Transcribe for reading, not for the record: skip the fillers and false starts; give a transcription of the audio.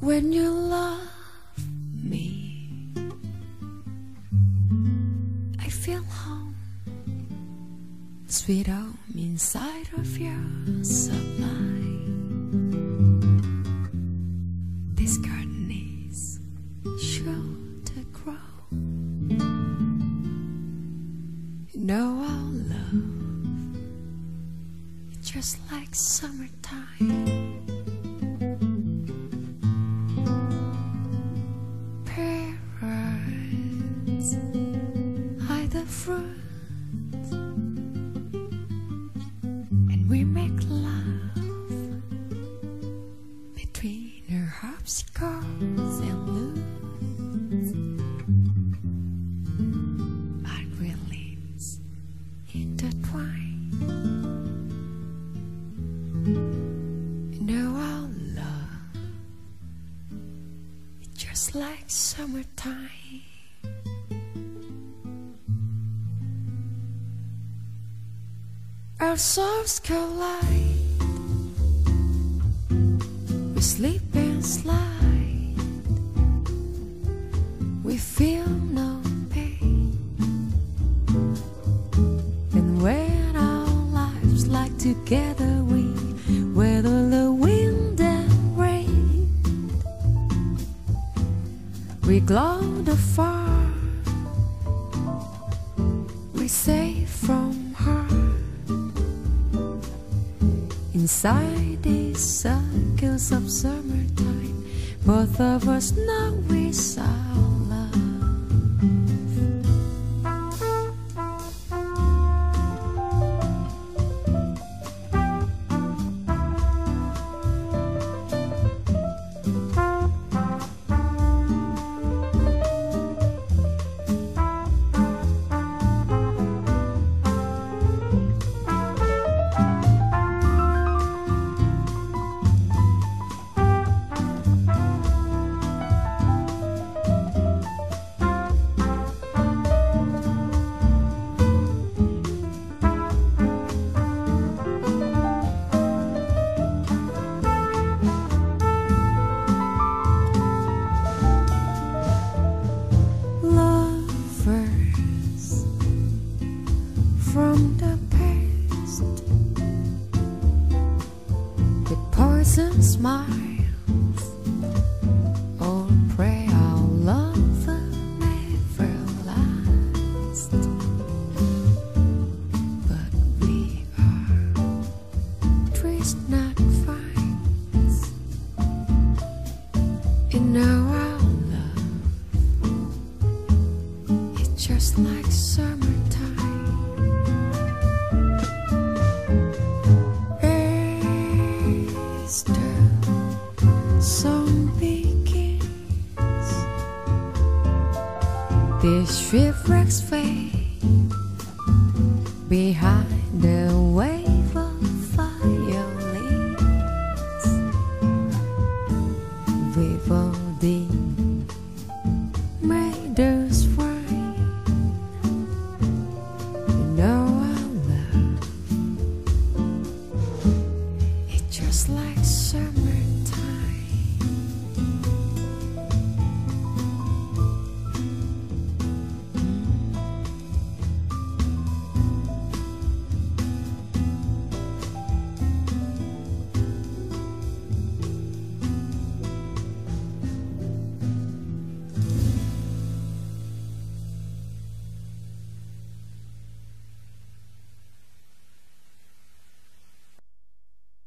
When you love me, I feel home, sweet home inside of your supply. This garden is sure to grow. You know our love, it's just like summertime. Hide the fruit, and we make love between our harpsichords and lutes. Our green leaves intertwine. You know our love, it's just like summertime. Our souls collide, we sleep and slide, we feel no pain. And when our lives lie together, we weather the wind and rain. We glow the far, we say from heart. Inside these circles of summertime, both of us know it's our love. From the past, with poison smiles, all pray our love will never last. But we are trees, not vines. You know our love, it's just like summertime. Song begins, these shipwrecks fade behind the wave of violins. Vivaldi made us wine. You know our love, it's just like summer.